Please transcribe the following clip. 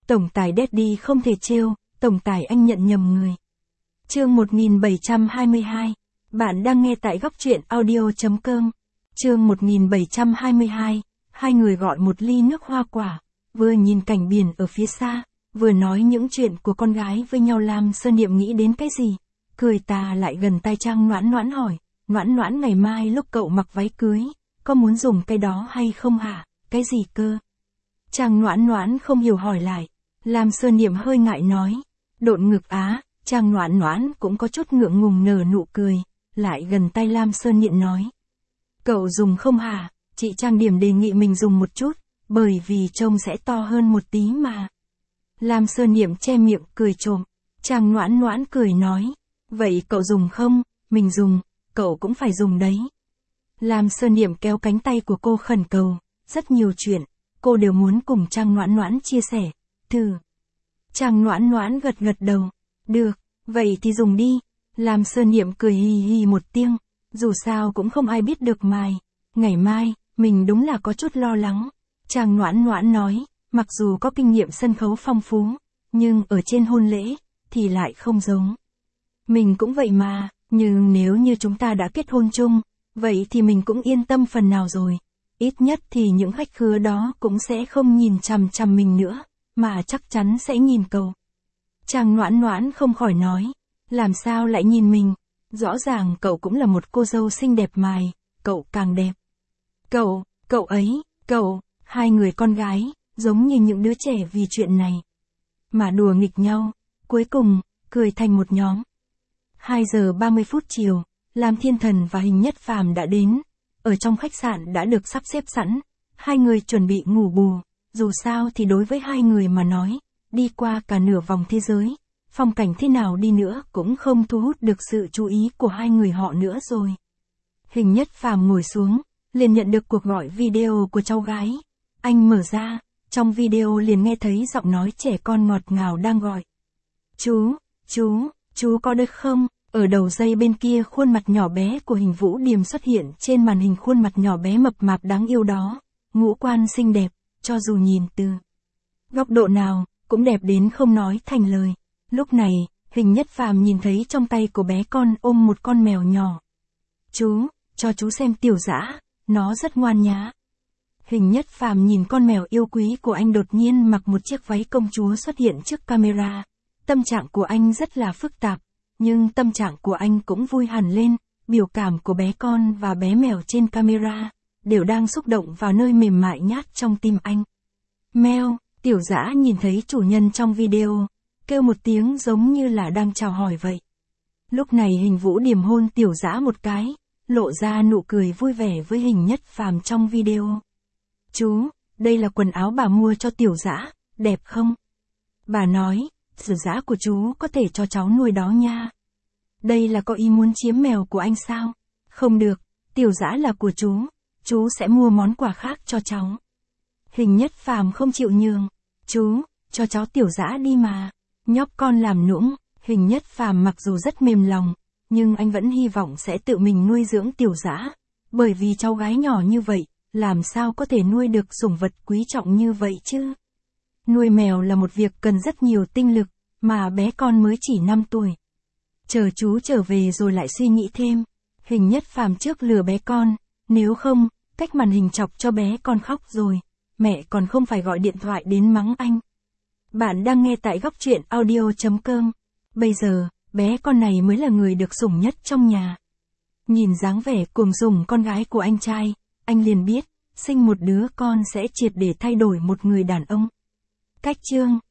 Tổng tài Daddy không thể trêu, tổng tài anh nhận nhầm người. Chương 1722. Bạn đang nghe tại góc truyện audio.com. Chương 1722. Hai người gọi một ly nước hoa quả, vừa nhìn cảnh biển ở phía xa, vừa nói những chuyện của con gái với nhau. Lam Sơn Niệm nghĩ đến cái gì? Cười tà lại gần tai Trang Noãn Noãn hỏi, Noãn Noãn ngày mai lúc cậu mặc váy cưới, có muốn dùng cái đó hay không hả? Cái gì cơ? Trang Noãn Noãn không hiểu hỏi lại. Lam Sơn Niệm hơi ngại nói, độn ngực á. Trang Noãn Noãn cũng có chút ngượng ngùng nở nụ cười, lại gần tay Lam Sơn Niệm nói. Cậu dùng không hả? Chị Trang Điểm đề nghị mình dùng một chút, bởi vì trông sẽ to hơn một tí mà. Lam Sơn Niệm che miệng cười trộm. Trang Noãn Noãn cười nói, vậy cậu dùng không? Mình dùng, cậu cũng phải dùng đấy. Lam Sơn Niệm kéo cánh tay của cô khẩn cầu, rất nhiều chuyện, cô đều muốn cùng Trang Noãn Noãn chia sẻ. Thử. Trang Noãn Noãn gật gật đầu. Được, vậy thì dùng đi. Lam Sơn Niệm cười hì hì một tiếng, dù sao cũng không ai biết được mày. Ngày mai, mình đúng là có chút lo lắng. Trang Noãn Noãn nói, mặc dù có kinh nghiệm sân khấu phong phú, nhưng ở trên hôn lễ, thì lại không giống. Mình cũng vậy mà, nhưng nếu như chúng ta đã kết hôn chung, vậy thì mình cũng yên tâm phần nào rồi. Ít nhất thì những khách khứa đó cũng sẽ không nhìn chằm chằm mình nữa, mà chắc chắn sẽ nhìn cậu. Trang Noãn Noãn không khỏi nói, làm sao lại nhìn mình? Rõ ràng cậu cũng là một cô dâu xinh đẹp mài, cậu càng đẹp. Cậu ấy, hai người con gái, giống như những đứa trẻ vì chuyện này. Mà đùa nghịch nhau, cuối cùng, cười thành một nhóm. 2 giờ 30 phút chiều, Lam Thiên Thần và Hình Nhất Phàm đã đến. Ở trong khách sạn đã được sắp xếp sẵn, hai người chuẩn bị ngủ bù. Dù sao thì đối với hai người mà nói, đi qua cả nửa vòng thế giới, phong cảnh thế nào đi nữa cũng không thu hút được sự chú ý của hai người họ nữa rồi. Hình Nhất Phàm ngồi xuống, liền nhận được cuộc gọi video của cháu gái. Anh mở ra, trong video liền nghe thấy giọng nói trẻ con ngọt ngào đang gọi. Chú có được không? Ở đầu dây bên kia khuôn mặt nhỏ bé của Hình Vũ Điềm xuất hiện trên màn hình, khuôn mặt nhỏ bé mập mạp đáng yêu đó, ngũ quan xinh đẹp, cho dù nhìn từ góc độ nào, cũng đẹp đến không nói thành lời. Lúc này, Hình Nhất Phàm nhìn thấy trong tay của bé con ôm một con mèo nhỏ. Cho chú xem Tiểu Dã, nó rất ngoan nhá. Hình Nhất Phàm nhìn con mèo yêu quý của anh đột nhiên mặc một chiếc váy công chúa xuất hiện trước camera. Tâm trạng của anh rất là phức tạp, nhưng tâm trạng của anh cũng vui hẳn lên, biểu cảm của bé con và bé mèo trên camera, đều đang xúc động vào nơi mềm mại nhát trong tim anh. Mèo, Tiểu Dã nhìn thấy chủ nhân trong video, kêu một tiếng giống như là đang chào hỏi vậy. Lúc này Hình Vũ Điềm hôn Tiểu Dã một cái, lộ ra nụ cười vui vẻ với Hình Nhất Phàm trong video. Chú, đây là quần áo bà mua cho Tiểu Dã, đẹp không? Bà nói, Tiểu Dã của chú có thể cho cháu nuôi đó nha. Đây là có ý muốn chiếm mèo của anh sao? Không được, Tiểu Dã là của chú sẽ mua món quà khác cho cháu. Hình Nhất Phàm không chịu nhường, chú, cho cháu Tiểu Dã đi mà. Nhóc con làm nũng. Hình Nhất Phàm mặc dù rất mềm lòng, nhưng anh vẫn hy vọng sẽ tự mình nuôi dưỡng Tiểu Dã, bởi vì cháu gái nhỏ như vậy, làm sao có thể nuôi được sủng vật quý trọng như vậy chứ? Nuôi mèo là một việc cần rất nhiều tinh lực, mà bé con mới chỉ 5 tuổi. Chờ chú trở về rồi lại suy nghĩ thêm. Hình Nhất Phàm trước lừa bé con, nếu không, cách màn hình chọc cho bé con khóc rồi, mẹ còn không phải gọi điện thoại đến mắng anh. Bạn đang nghe tại góc truyện audio.com. Bây giờ, bé con này mới là người được sủng nhất trong nhà. Nhìn dáng vẻ cuồng sủng con gái của anh trai, anh liền biết, sinh một đứa con sẽ triệt để thay đổi một người đàn ông. Cách chương